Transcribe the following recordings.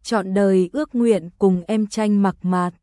trọn đời ước nguyện cùng em tranh mặc mạt.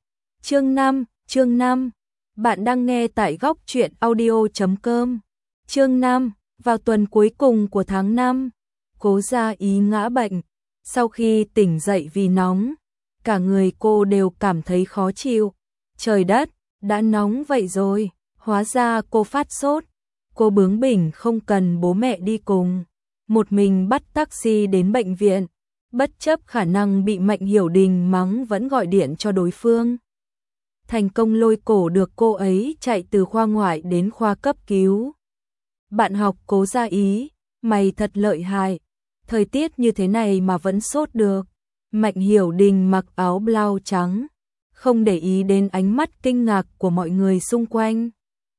Chương 5. Bạn đang nghe tại góc truyện audio.com. Chương 5. Vào tuần cuối cùng của tháng 5, Cố Gia Ý ngã bệnh. Sau khi tỉnh dậy vì nóng, cả người cô đều cảm thấy khó chịu. Trời đất, đã nóng vậy rồi, hóa ra cô phát sốt. Cô bướng bỉnh không cần bố mẹ đi cùng, một mình bắt taxi đến bệnh viện, bất chấp khả năng bị Mạnh Hiểu Đình mắng vẫn gọi điện cho đối phương. Thành công lôi cổ được cô ấy chạy từ khoa ngoại đến khoa cấp cứu. Bạn học Cố Gia Ý, mày thật lợi hại, thời tiết như thế này mà vẫn sốt được. Mạnh Hiểu Đình mặc áo blau trắng, không để ý đến ánh mắt kinh ngạc của mọi người xung quanh.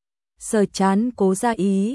Sờ chán Cố Gia Ý,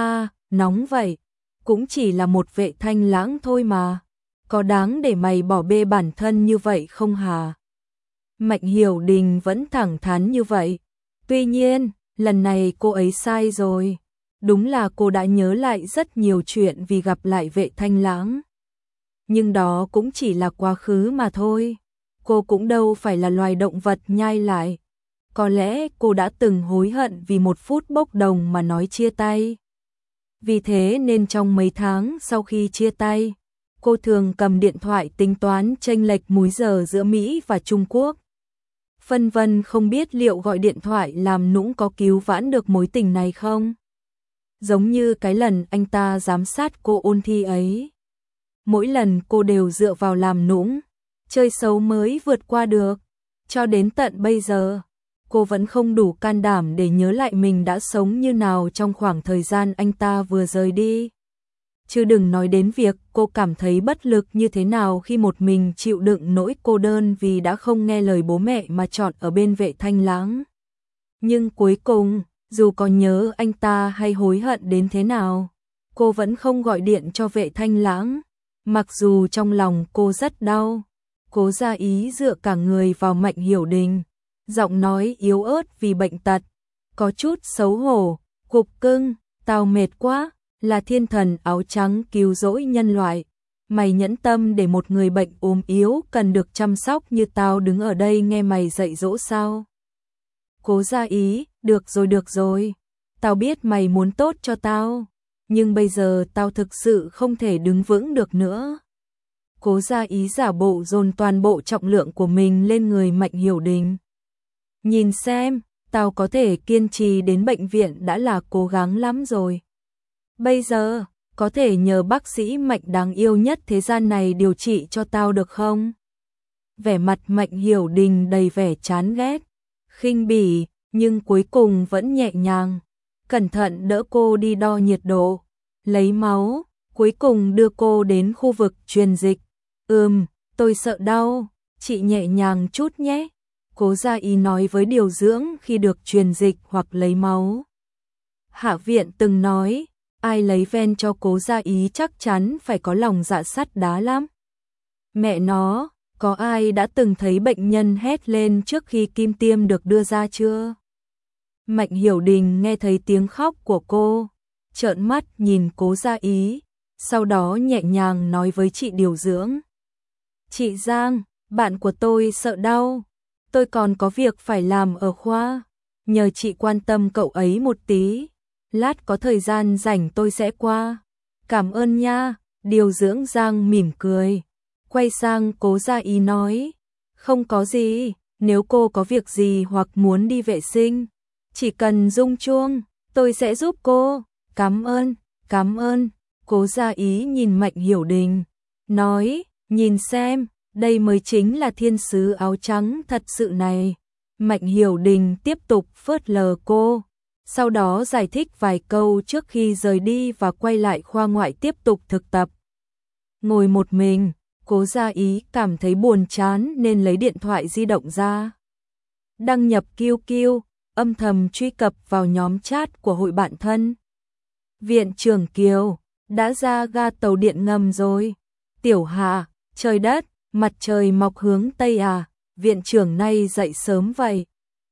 nóng vậy, cũng chỉ là một vệ thanh lãng thôi mà, có đáng để mày bỏ bê bản thân như vậy không hả? Mạnh Hiểu Đình vẫn thẳng thắn như vậy. Tuy nhiên, lần này cô ấy sai rồi. Đúng là cô đã nhớ lại rất nhiều chuyện vì gặp lại vệ thanh lãng. Nhưng đó cũng chỉ là quá khứ mà thôi. Cô cũng đâu phải là loài động vật nhai lại. Có lẽ cô đã từng hối hận vì một phút bốc đồng mà nói chia tay. Vì thế nên trong mấy tháng sau khi chia tay, cô thường cầm điện thoại tính toán chênh lệch múi giờ giữa Mỹ và Trung Quốc. Phân vân không biết liệu gọi điện thoại làm nũng có cứu vãn được mối tình này không? Giống như cái lần anh ta giám sát cô ôn thi ấy. Mỗi lần cô đều dựa vào làm nũng, chơi xấu mới vượt qua được. Cho đến tận bây giờ, cô vẫn không đủ can đảm để nhớ lại mình đã sống như nào trong khoảng thời gian anh ta vừa rời đi. Chứ đừng nói đến việc cô cảm thấy bất lực như thế nào khi một mình chịu đựng nỗi cô đơn vì đã không nghe lời bố mẹ mà chọn ở bên vệ thanh lãng. Nhưng cuối cùng, dù có nhớ anh ta hay hối hận đến thế nào, cô vẫn không gọi điện cho vệ thanh lãng. Mặc dù trong lòng cô rất đau, Cố Gia Ý dựa cả người vào Mạnh Hiểu Đình, giọng nói yếu ớt vì bệnh tật, có chút xấu hổ, cục cưng, tao mệt quá. Là thiên thần áo trắng cứu rỗi nhân loại, mày nhẫn tâm để một người bệnh ốm yếu cần được chăm sóc như tao đứng ở đây nghe mày dạy dỗ sao? Cố Gia Ý, được rồi, tao biết mày muốn tốt cho tao, nhưng bây giờ tao thực sự không thể đứng vững được nữa. Cố Gia Ý giả bộ dồn toàn bộ trọng lượng của mình lên người Mạnh Hiểu Đình. Nhìn xem, tao có thể kiên trì đến bệnh viện đã là cố gắng lắm rồi. Bây giờ, có thể nhờ bác sĩ Mạnh đáng yêu nhất thế gian này điều trị cho tao được không? Vẻ mặt Mạnh Hiểu Đình đầy vẻ chán ghét, khinh bỉ, nhưng cuối cùng vẫn nhẹ nhàng, cẩn thận đỡ cô đi đo nhiệt độ, lấy máu, cuối cùng đưa cô đến khu vực truyền dịch. Tôi sợ đau, chị nhẹ nhàng chút nhé. Cố Gia Ý nói với điều dưỡng khi được truyền dịch hoặc lấy máu. Hạ viện từng nói, ai lấy ven cho Cố Gia Ý chắc chắn phải có lòng dạ sắt đá lắm. Mẹ nó, có ai đã từng thấy bệnh nhân hét lên trước khi kim tiêm được đưa ra chưa? Mạnh Hiểu Đình nghe thấy tiếng khóc của cô, trợn mắt nhìn Cố Gia Ý, sau đó nhẹ nhàng nói với chị điều dưỡng. Chị Giang, bạn của tôi sợ đau, tôi còn có việc phải làm ở khoa, nhờ chị quan tâm cậu ấy một tí. Lát có thời gian rảnh tôi sẽ qua. Cảm ơn nha, điều dưỡng Giang mỉm cười. Quay sang Cố Gia Ý nói, không có gì, nếu cô có việc gì hoặc muốn đi vệ sinh, chỉ cần rung chuông, tôi sẽ giúp cô. Cảm ơn. Cố Gia Ý nhìn Mạnh Hiểu Đình, nói, nhìn xem, đây mới chính là thiên sứ áo trắng thật sự này. Mạnh Hiểu Đình tiếp tục phớt lờ cô. Sau đó giải thích vài câu trước khi rời đi và quay lại khoa ngoại tiếp tục thực tập. Ngồi một mình, Cố Gia Ý cảm thấy buồn chán nên lấy điện thoại di động ra. Đăng nhập QQ, âm thầm truy cập vào nhóm chat của hội bạn thân. Viện trưởng Kiều, đã ra ga tàu điện ngầm rồi. Tiểu Hạ, trời đất, mặt trời mọc hướng Tây à, viện trưởng nay dậy sớm vậy.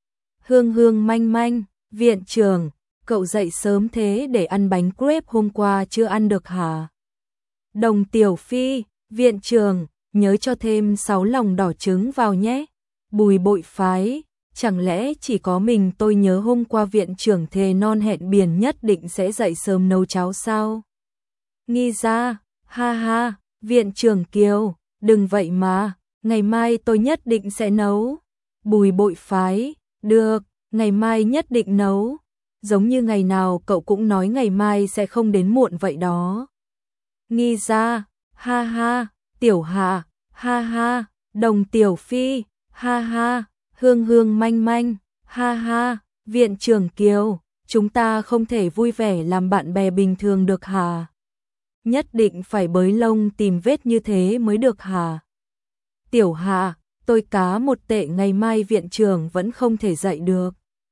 Hương manh, viện trưởng, cậu dậy sớm thế để ăn bánh crepe hôm qua chưa ăn được hả? Đồng Tiểu Phi, viện trưởng, nhớ cho thêm 6 lòng đỏ trứng vào nhé. Bùi bội phái, chẳng lẽ chỉ có mình tôi nhớ hôm qua viện trưởng thề non hẹn biển nhất định sẽ dậy sớm nấu cháo sao? Nghi ra, ha ha, viện trưởng Kiều, đừng vậy mà, ngày mai tôi nhất định sẽ nấu. Bùi bội phái, được, ngày mai nhất định nấu. Giống như ngày nào cậu cũng nói ngày mai sẽ không đến muộn vậy đó. Nghi ra, ha ha, Tiểu Hà, ha ha, Đồng Tiểu Phi, ha ha, Hương Hương Manh Manh, ha ha, viện trưởng Kiều, chúng ta không thể vui vẻ làm bạn bè bình thường được hả? Nhất định phải bới lông tìm vết như thế mới được hả? Tiểu Hà, tôi cá 1 tệ ngày mai viện trưởng vẫn không thể dậy được.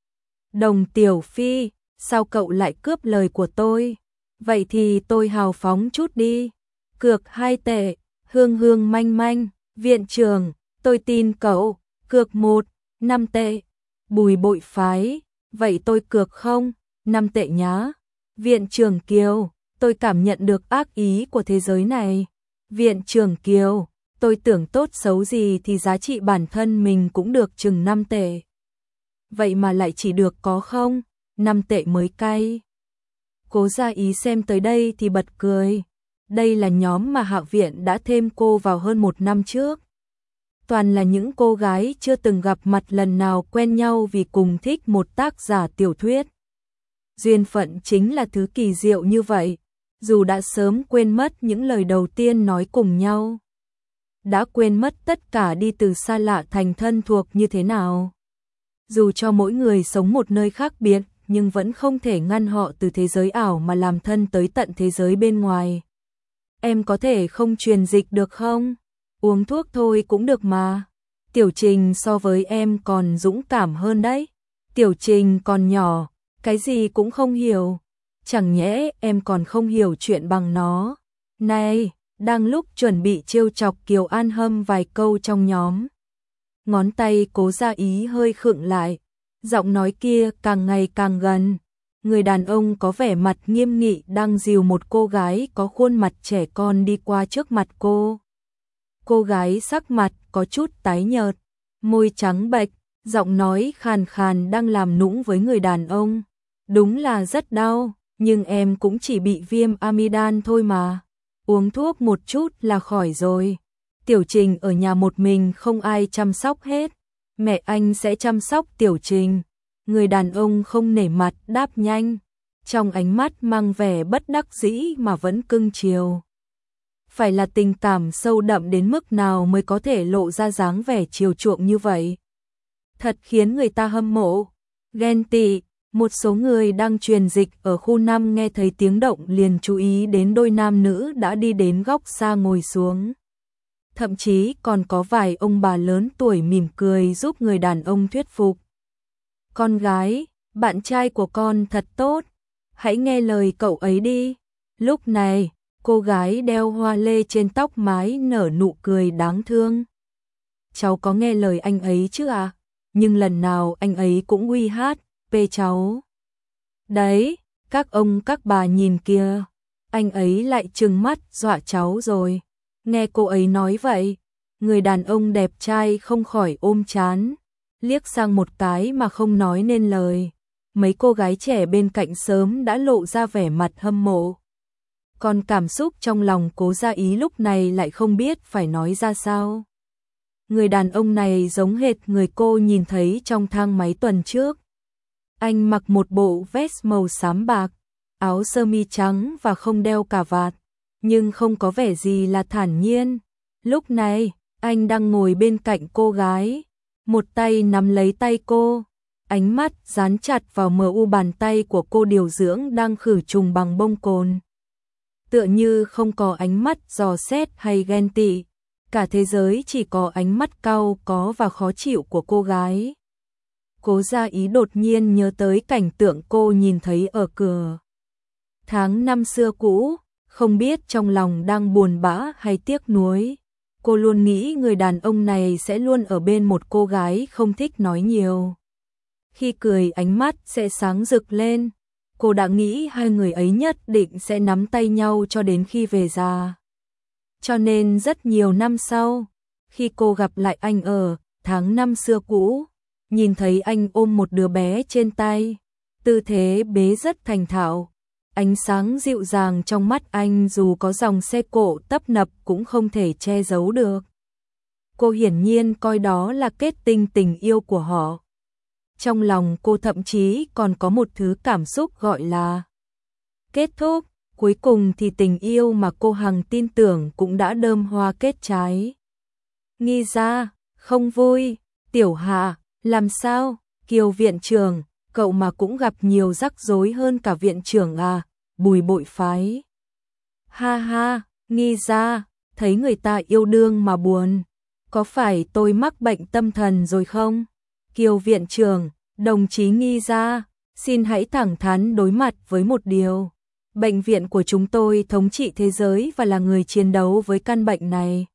Đồng Tiểu Phi, sao cậu lại cướp lời của tôi? Vậy thì tôi hào phóng chút đi. Cược 2 tệ, Hương Hương Manh Manh, viện trưởng, tôi tin cậu, cược 5 tệ. Bùi bội phái, vậy tôi cược không? 5 tệ nhá. Viện trưởng Kiều, tôi cảm nhận được ác ý của thế giới này. Viện trưởng Kiều, tôi tưởng tốt xấu gì thì giá trị bản thân mình cũng được chừng 5 tệ. Vậy mà lại chỉ được có không? 5 tệ mới cay. Cố Gia Ý xem tới đây thì bật cười. Đây là nhóm mà Hạo Viện đã thêm cô vào hơn 1 năm trước. Toàn là những cô gái chưa từng gặp mặt lần nào quen nhau vì cùng thích một tác giả tiểu thuyết. Duyên phận chính là thứ kỳ diệu như vậy, dù đã sớm quên mất những lời đầu tiên nói cùng nhau. Đã quên mất tất cả đi từ xa lạ thành thân thuộc như thế nào. Dù cho mỗi người sống một nơi khác biệt, nhưng vẫn không thể ngăn họ từ thế giới ảo mà làm thân tới tận thế giới bên ngoài. Em có thể không truyền dịch được không? Uống thuốc thôi cũng được mà. Tiểu Trình so với em còn dũng cảm hơn đấy. Tiểu Trình còn nhỏ, cái gì cũng không hiểu. Chẳng nhẽ em còn không hiểu chuyện bằng nó. Này, đang lúc chuẩn bị trêu chọc Kiều An Hâm vài câu trong nhóm. Ngón tay Cố Gia Ý hơi khựng lại. Giọng nói kia càng ngày càng gần. Người đàn ông có vẻ mặt nghiêm nghị đang dìu một cô gái có khuôn mặt trẻ con đi qua trước mặt cô. Cô gái sắc mặt có chút tái nhợt, môi trắng bệch, giọng nói khàn khàn đang làm nũng với người đàn ông. Đúng là rất đau, nhưng em cũng chỉ bị viêm amidan thôi mà. Uống thuốc một chút là khỏi rồi. Tiểu Trình ở nhà một mình không ai chăm sóc hết. Mẹ anh sẽ chăm sóc Tiểu Trình. Người đàn ông không nể mặt đáp nhanh, trong ánh mắt mang vẻ bất đắc dĩ mà vẫn cưng chiều. Phải là tình cảm sâu đậm đến mức nào mới có thể lộ ra dáng vẻ chiều chuộng như vậy. Thật khiến người ta hâm mộ, ghen tị. Một số người đang truyền dịch ở khu 5 nghe thấy tiếng động liền chú ý đến đôi nam nữ đã đi đến góc xa ngồi xuống. Thậm chí còn có vài ông bà lớn tuổi mỉm cười giúp người đàn ông thuyết phục. Con gái, bạn trai của con thật tốt, hãy nghe lời cậu ấy đi. Lúc này, cô gái đeo hoa lê trên tóc mái nở nụ cười đáng thương. Cháu có nghe lời anh ấy chứ à? Nhưng lần nào anh ấy cũng uy hát, bê cháu. Đấy, các ông các bà nhìn kìa, anh ấy lại trừng mắt dọa cháu rồi. Nghe cô ấy nói vậy, người đàn ông đẹp trai không khỏi ôm trán, liếc sang một cái mà không nói nên lời. Mấy cô gái trẻ bên cạnh sớm đã lộ ra vẻ mặt hâm mộ. Còn cảm xúc trong lòng Cố Gia Ý lúc này lại không biết phải nói ra sao. Người đàn ông này giống hệt người cô nhìn thấy trong thang máy tuần trước. Anh mặc một bộ vest màu xám bạc, áo sơ mi trắng và không đeo cà vạt, nhưng không có vẻ gì là thản nhiên. Lúc này, anh đang ngồi bên cạnh cô gái, một tay nắm lấy tay cô, ánh mắt dán chặt vào mu bàn tay của cô điều dưỡng đang khử trùng bằng bông cồn. Tựa như không có ánh mắt dò xét hay ghen tị, cả thế giới chỉ có ánh mắt cau có và khó chịu của cô gái. Cố Gia Ý đột nhiên nhớ tới cảnh tượng cô nhìn thấy ở cửa tháng năm xưa cũ, không biết trong lòng đang buồn bã hay tiếc nuối. Cô luôn nghĩ người đàn ông này sẽ luôn ở bên một cô gái không thích nói nhiều. Khi cười ánh mắt sẽ sáng rực lên. Cô đã nghĩ hai người ấy nhất định sẽ nắm tay nhau cho đến khi về già. Cho nên rất nhiều năm sau, khi cô gặp lại anh ở tháng năm xưa cũ, nhìn thấy anh ôm một đứa bé trên tay, tư thế bế rất thành thạo, ánh sáng dịu dàng trong mắt anh dù có dòng xe cộ tấp nập cũng không thể che giấu được. Cô hiển nhiên coi đó là kết tinh tình yêu của họ. Trong lòng cô thậm chí còn có một thứ cảm xúc gọi là kết thúc. Cuối cùng thì tình yêu mà cô hằng tin tưởng cũng đã đơm hoa kết trái. Nghi ra, không vui, Tiểu Hạ, làm sao, Kiều viện trưởng, cậu mà cũng gặp nhiều rắc rối hơn cả viện trưởng à, Bùi Bội phái. Ha ha, Nghi ra, thấy người ta yêu đương mà buồn, có phải tôi mắc bệnh tâm thần rồi không? Kiều viện trưởng, đồng chí Nghi ra, xin hãy thẳng thắn đối mặt với một điều. Bệnh viện của chúng tôi thống trị thế giới và là người chiến đấu với căn bệnh này.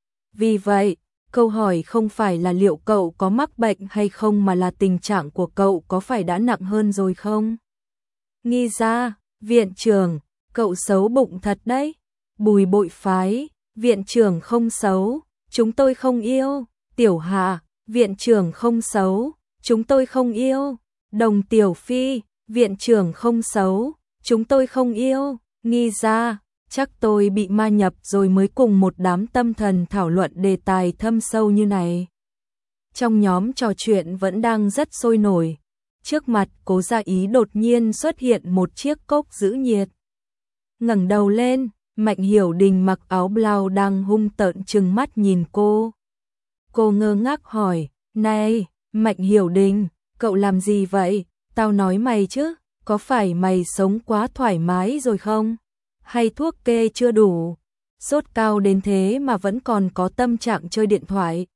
Vì vậy, câu hỏi không phải là liệu cậu có mắc bệnh hay không mà là tình trạng của cậu có phải đã nặng hơn rồi không? Nghi ra, viện trưởng, cậu xấu bụng thật đấy. Bùi Bội phái, viện trưởng không xấu, chúng tôi không yêu. Tiểu Hạ, viện trưởng không xấu, chúng tôi không yêu. Đồng Tiểu Phi, viện trưởng không xấu, chúng tôi không yêu. Nghi ra, chắc tôi bị ma nhập rồi mới cùng một đám tâm thần thảo luận đề tài thâm sâu như này. Trong nhóm trò chuyện vẫn đang rất sôi nổi, trước mặt Cố Gia Ý đột nhiên xuất hiện một chiếc cốc giữ nhiệt. Ngẩng đầu lên, Mạnh Hiểu Đình mặc áo blau đang hung tợn trừng mắt nhìn cô. Cô ngơ ngác hỏi, này, Mạnh Hiểu Đình, cậu làm gì vậy? Tao nói mày chứ, có phải mày sống quá thoải mái rồi không? Hay thuốc kê chưa đủ? Sốt cao đến thế mà vẫn còn có tâm trạng chơi điện thoại.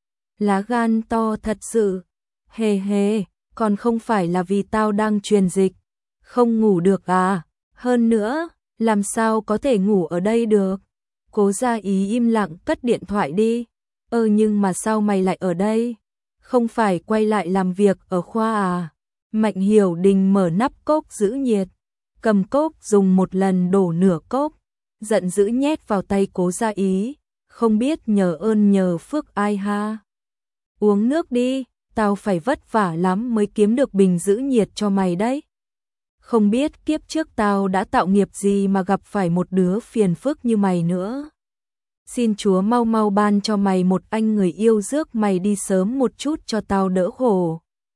Lá gan to thật sự. Hề hề, còn không phải là vì tao đang truyền dịch. Không ngủ được à? Hơn nữa, làm sao có thể ngủ ở đây được? Cố Gia Ý im lặng cất điện thoại đi. Nhưng mà sao mày lại ở đây? Không phải quay lại làm việc ở khoa à? Mạnh Hiểu Đình mở nắp cốc giữ nhiệt, cầm cốc dùng một lần đổ nửa cốc, giận dữ nhét vào tay Cố Gia Ý, không biết nhờ ơn nhờ phước ai ha. Uống nước đi, tao phải vất vả lắm mới kiếm được bình giữ nhiệt cho mày đấy. Không biết kiếp trước tao đã tạo nghiệp gì mà gặp phải một đứa phiền phức như mày nữa. Xin Chúa mau mau ban cho mày một anh người yêu rước mày đi sớm một chút cho tao đỡ khổ.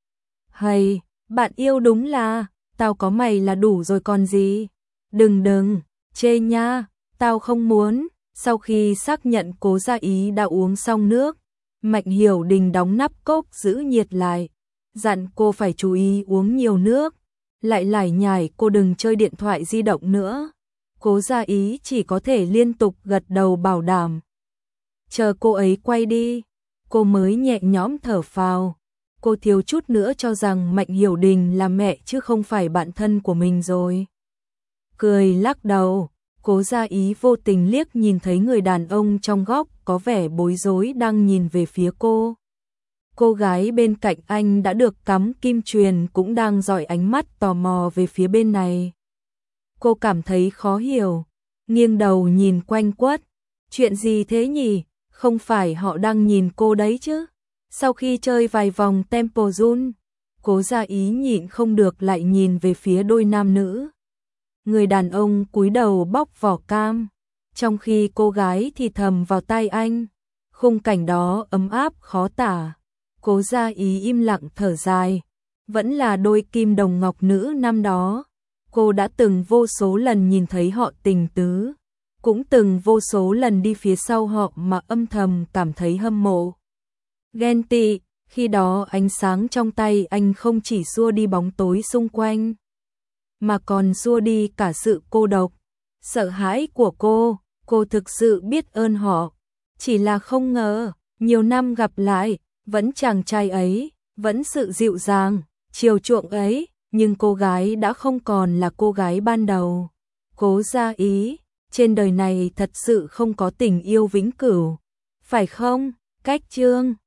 Hay, bạn yêu đúng là, tao có mày là đủ rồi còn gì. Đừng, chê nha, tao không muốn. Sau khi xác nhận Cố Gia Ý đã uống xong nước, Mạnh Hiểu Đình đóng nắp cốc giữ nhiệt lại, dặn cô phải chú ý uống nhiều nước, lại lải nhải cô đừng chơi điện thoại di động nữa. Cố Gia Ý chỉ có thể liên tục gật đầu bảo đảm. Chờ cô ấy quay đi, cô mới nhẹ nhõm thở phào. Cô thiếu chút nữa cho rằng Mạnh Hiểu Đình là mẹ chứ không phải bạn thân của mình rồi. Cười lắc đầu, Cố Gia Ý vô tình liếc nhìn thấy người đàn ông trong góc có vẻ bối rối đang nhìn về phía cô. Cô gái bên cạnh anh đã được cắm kim truyền cũng đang dõi ánh mắt tò mò về phía bên này. Cô cảm thấy khó hiểu, nghiêng đầu nhìn quanh quất. Chuyện gì thế nhỉ? Không phải họ đang nhìn cô đấy chứ? Sau khi chơi vài vòng Temple Run, Cố Gia Ý nhịn không được lại nhìn về phía đôi nam nữ. Người đàn ông cúi đầu bóc vỏ cam, trong khi cô gái thì thầm vào tai anh. Khung cảnh đó ấm áp khó tả. Cố Gia Ý im lặng thở dài. Vẫn là đôi kim đồng ngọc nữ năm đó. Cô đã từng vô số lần nhìn thấy họ tình tứ, cũng từng vô số lần đi phía sau họ mà âm thầm cảm thấy hâm mộ. Ghen tị, khi đó ánh sáng trong tay anh không chỉ xua đi bóng tối xung quanh, mà còn xua đi cả sự cô độc, sợ hãi của cô thực sự biết ơn họ. Chỉ là không ngờ, nhiều năm gặp lại, vẫn chàng trai ấy, vẫn sự dịu dàng, chiều chuộng ấy, nhưng cô gái đã không còn là cô gái ban đầu. Cố Gia Ý, trên đời này thật sự không có tình yêu vĩnh cửu, phải không? Cách chương